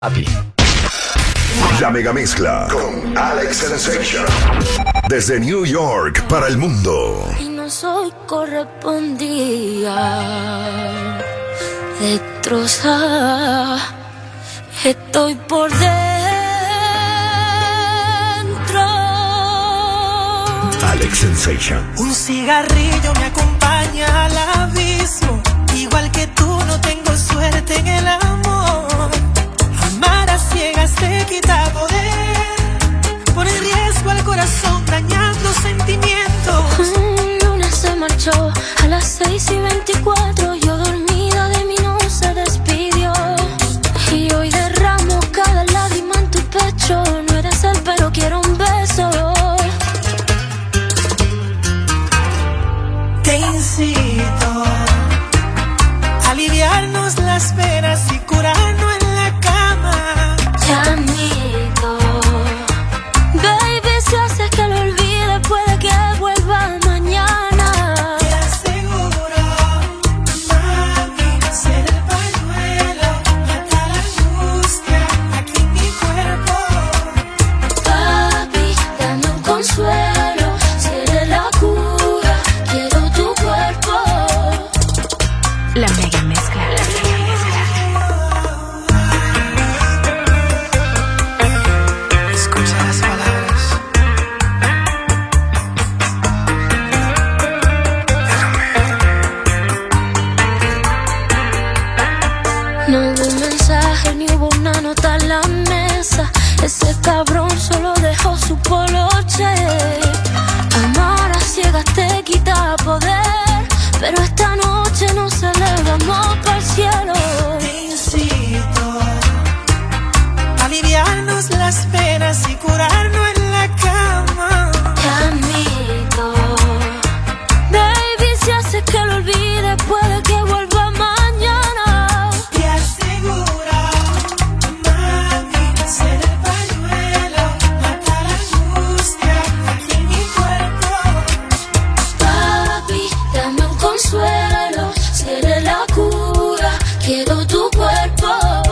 Papi. La mega mezcla con Alex Sensation. Desde New York para el mundo. Y no soy correspondida, destrozada, estoy por dentro. Alex Sensation. Un cigarrillo me acompaña al abismo. Igual que tú no tengo suerte en el amor. Amar a ciegas te quita poder. Pone en riesgo al corazón dañando sentimientos. Luna se marchó a las 6:24. Yo dormida de mí no se despidió. Y hoy derramo cada lágrima en tu pecho. No eres él pero quiero un beso. Te incito a aliviarnos las penas y curarnos en la cama. Te admito, baby, si haces que lo olvide puede que vuelva mañana. Te aseguro, mami, ser el pañuelo, mata la angustia aquí en mi cuerpo. Papi, dame un consuelo, seré la cura, quiero tu cuerpo. La mega mezcla. Escucha las palabras. No hubo un mensaje ni hubo una nota en la mesa. Ese cabrón solo dejó su poloche. Amar a ciegas te quita poder, pero esta noche nos elevamos para el cielo. Te incito a aliviarnos las penas y curarnos en la cama. Te admito, baby, si haces que lo olvide puede que vuelva mañana. Te aseguro, mami, ser el pañuelo, mata la angustia aquí en mi cuerpo. Papi, dame un consuelo, seré la cura, quiero tu cuerpo.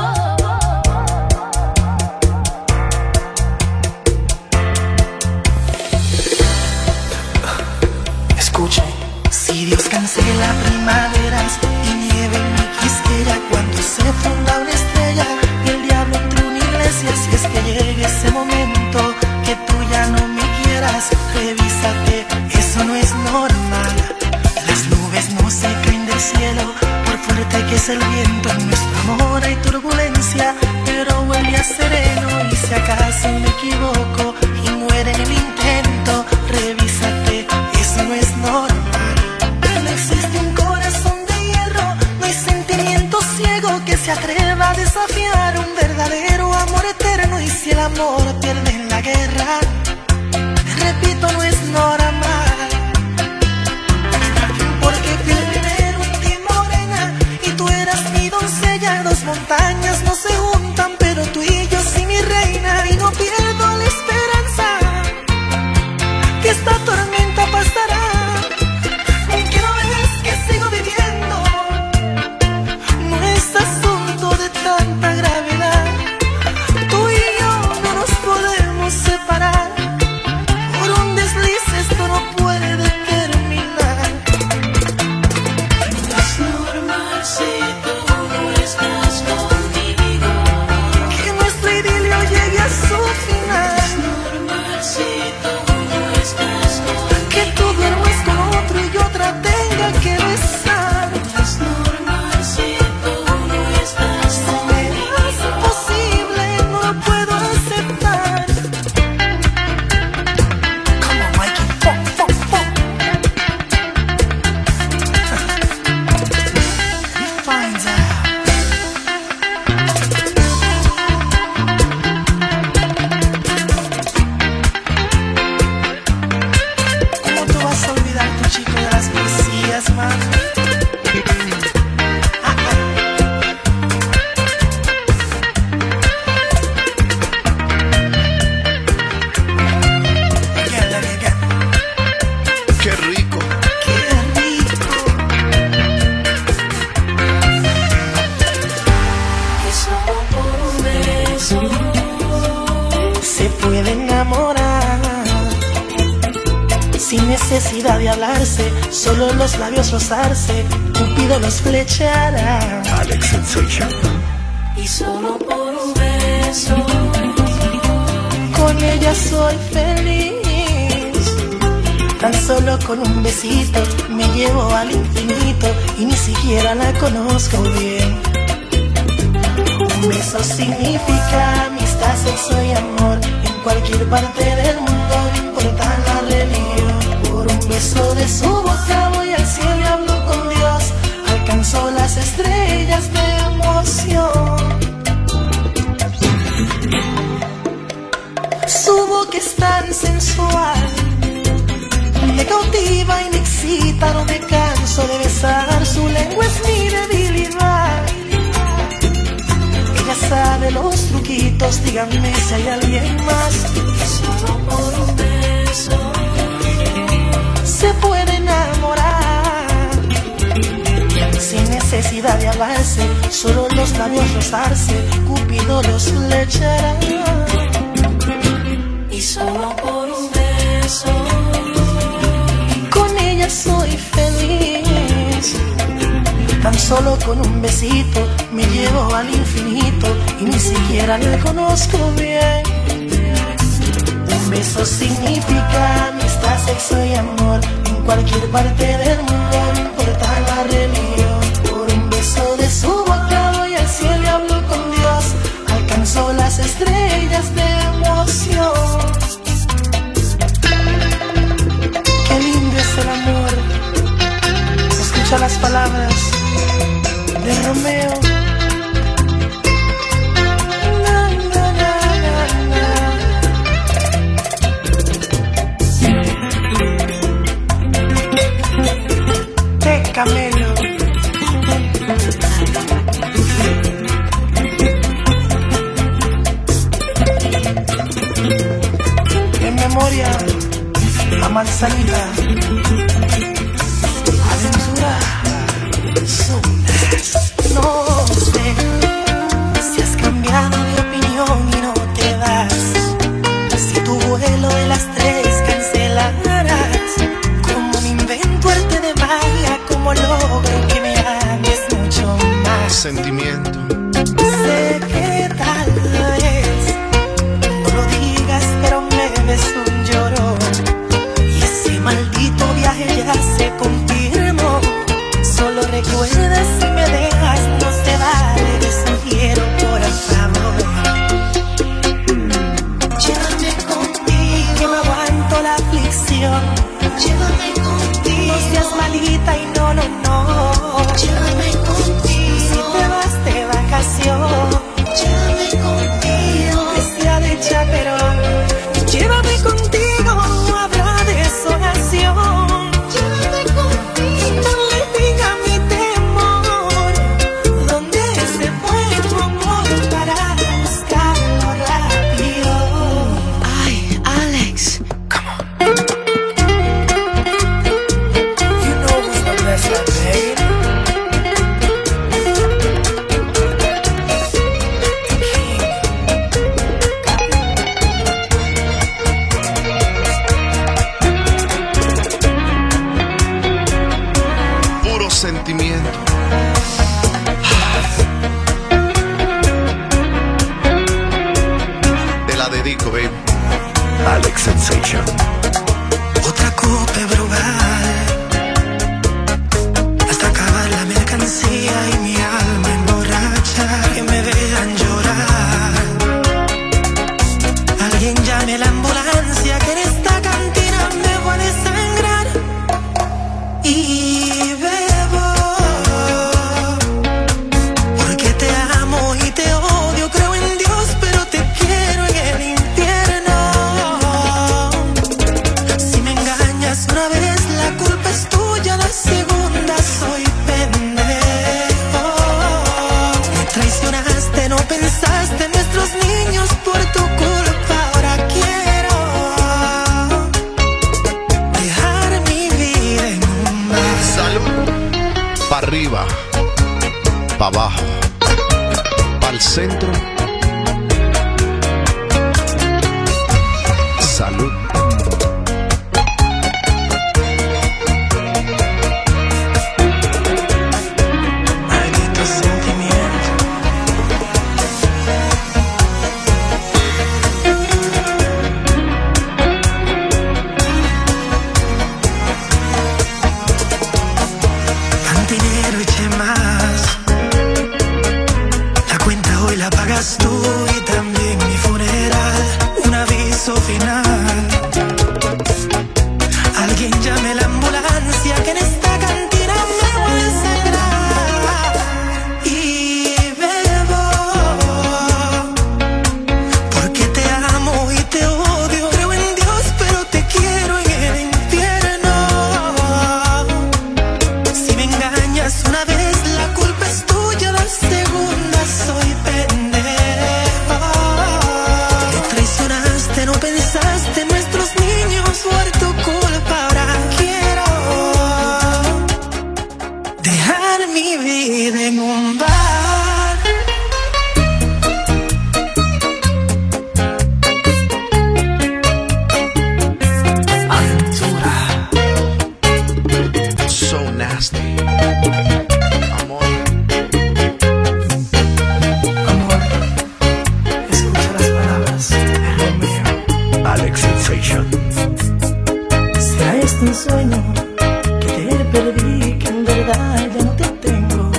Escuche, si Dios cancela primaveras y nieve en mi quisqueya cuando se funda una estrella y el diablo entre una iglesia, si es que llegue ese momento que tú ya no me quieras, revísate, eso no es normal. Las nubes no se caen del cielo por fuerte que es el viento. En nuestro amor hay turbulencia, pero huele a sereno. Y si acaso me equivoco y muere en el intento, revísate, eso no es normal. No existe un corazón de hierro, no hay sentimiento ciego que se atreva a desafiar un verdadero amor eterno. Y si el amor pierde en la guerra, repito, no es normal. Porque fui el primero en ti, morena, y tú eras mi doncella. Dos montañas no se juntan, pero tú y yo sí, mi reina. Y no pierdo la esperanza que esta tormenta pasará. Que no ves que sigo viviendo, no es asunto de tanta gravedad. Tú y yo no nos podemos separar. se puede enamorar sin necesidad de hablarse, solo los labios rozarse, Cupido los flechará. Alex Sensation. Y solo por un beso, con ella soy feliz. Tan solo con un besito me llevo al infinito y ni siquiera la conozco bien. Un beso significa amistad, sexo y amor. En cualquier parte del mundo, no importa la religión. Por un beso de su boca voy al cielo y hablo con Dios. Alcanzó las estrellas de emoción. Su boca es tan sensual, me cautiva y me excita, no me canso de besar. Su lengua es mi debilidad. Ella sabe los truquitos, díganme si hay alguien más. solo por un beso, Se puede enamorar sin necesidad de hablarse, solo los labios rozarse, Cupido los flechará. y solo por un beso, Con ella soy feliz. Tan solo con un besito me llevo al infinito y ni siquiera le conozco bien. Un beso significa amistad, sexo y amor. En cualquier parte del mundo, no importa la religión. Por un beso de su boca voy al cielo y hablo con Dios. Alcanzó las estrellas de emoción. Qué lindo es el amor. Escucha las palabras de Romeo. Na, na, na, na, na. De Camelo. En memoria a Manzanita. Aventura. No sé si has cambiado de opinión y no te das. Si tu vuelo de las 3 cancelarás. Como me invento arte de magia, como logro que me ames mucho más. Sentimiento. Sé que tal vez no lo digas, pero me ves un llorón. Y ese maldito viaje ya se confirmó. Solo recuerda, si me dejas no se vale, te sugiero por favor. Llévame contigo, que no aguanto la aflicción. Llévame contigo, no seas malita y no, no, no. Llévame contigo, si te vas de vacación. Llévame contigo, que sea de chaperón. Llévame contigo, no habrá desolación. Llévame contigo, no le diga mi temor. ¿Dónde se fue tu amor para buscarlo rápido? Ay, Alex, come on. You know who's the best at pain. Puro sentimiento. Te la dedico, baby. Alex Sensation. Otra copa brugal hasta acabar la mercancía y mi alma emborracha. Que me vean llorar. Alguien llame a la ambulancia, que en esta cantina me voy a desangrar. Y bebo porque te amo y te odio. Creo en Dios, pero te quiero en el infierno. Si me engañas una vez, la culpa es tuya. La segunda, soy pendejo. Me traicionaste, no pensaste en nuestros niños. Por tu culpa ahora quiero dejar mi vida en un bar. Salud. Pa' arriba, pa' abajo, pa' el centro y también mi funeral, un aviso final. Alguien llame la ambulancia que en esta cantina me voy a sangrar. Y bebo porque te amo y te odio. Creo en Dios pero te quiero en el infierno. Si me engañas una vez la culpa es tuya, la segunda soy pendejo. Me traicionaste, no pensaste en nuestros niños, por tu culpa ahora quiero dejar mi vida en un bar. Aventura. So nasty. Amor. Amor, escucha las palabras de Romeo. Alex Sensation. ¿Será este un sueño que te perdí, que en verdad ya no te tengo?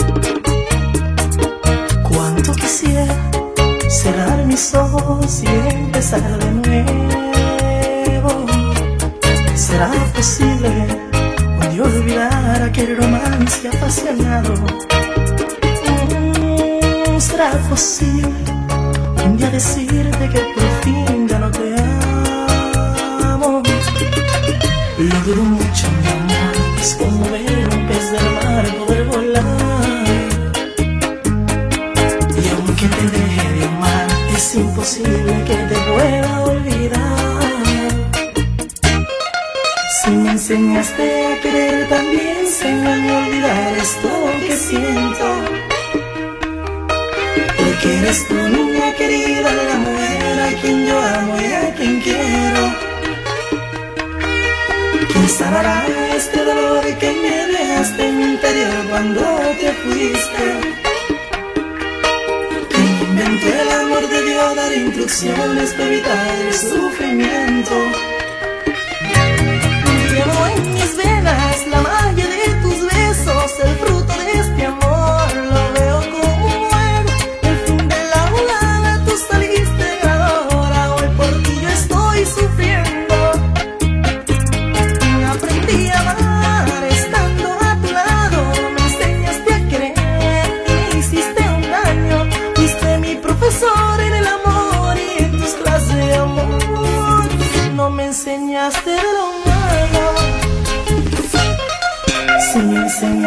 Cuánto quisiera cerrar mis ojos y empezar de nuevo. ¿Será posible un día olvidar aquel romance apasionado? ¿Será posible un día decirte que por fin ya no te amo? Lo dudo mucho, mi amor, es como ver un pez del mar poder volar. Y aunque te deje de amar, es imposible que te pueda olvidar. Si me enseñaste a querer, también enséñame a olvidar esto que siento. Porque eres tu niña querida, la mujer a quien yo amo y a quien quiero. ¿Quién sanará este dolor que me dejaste en mi interior cuando te fuiste? ¿Quién inventó el amor debió dar instrucciones para evitar el sufrimiento? Llevo en mis venas la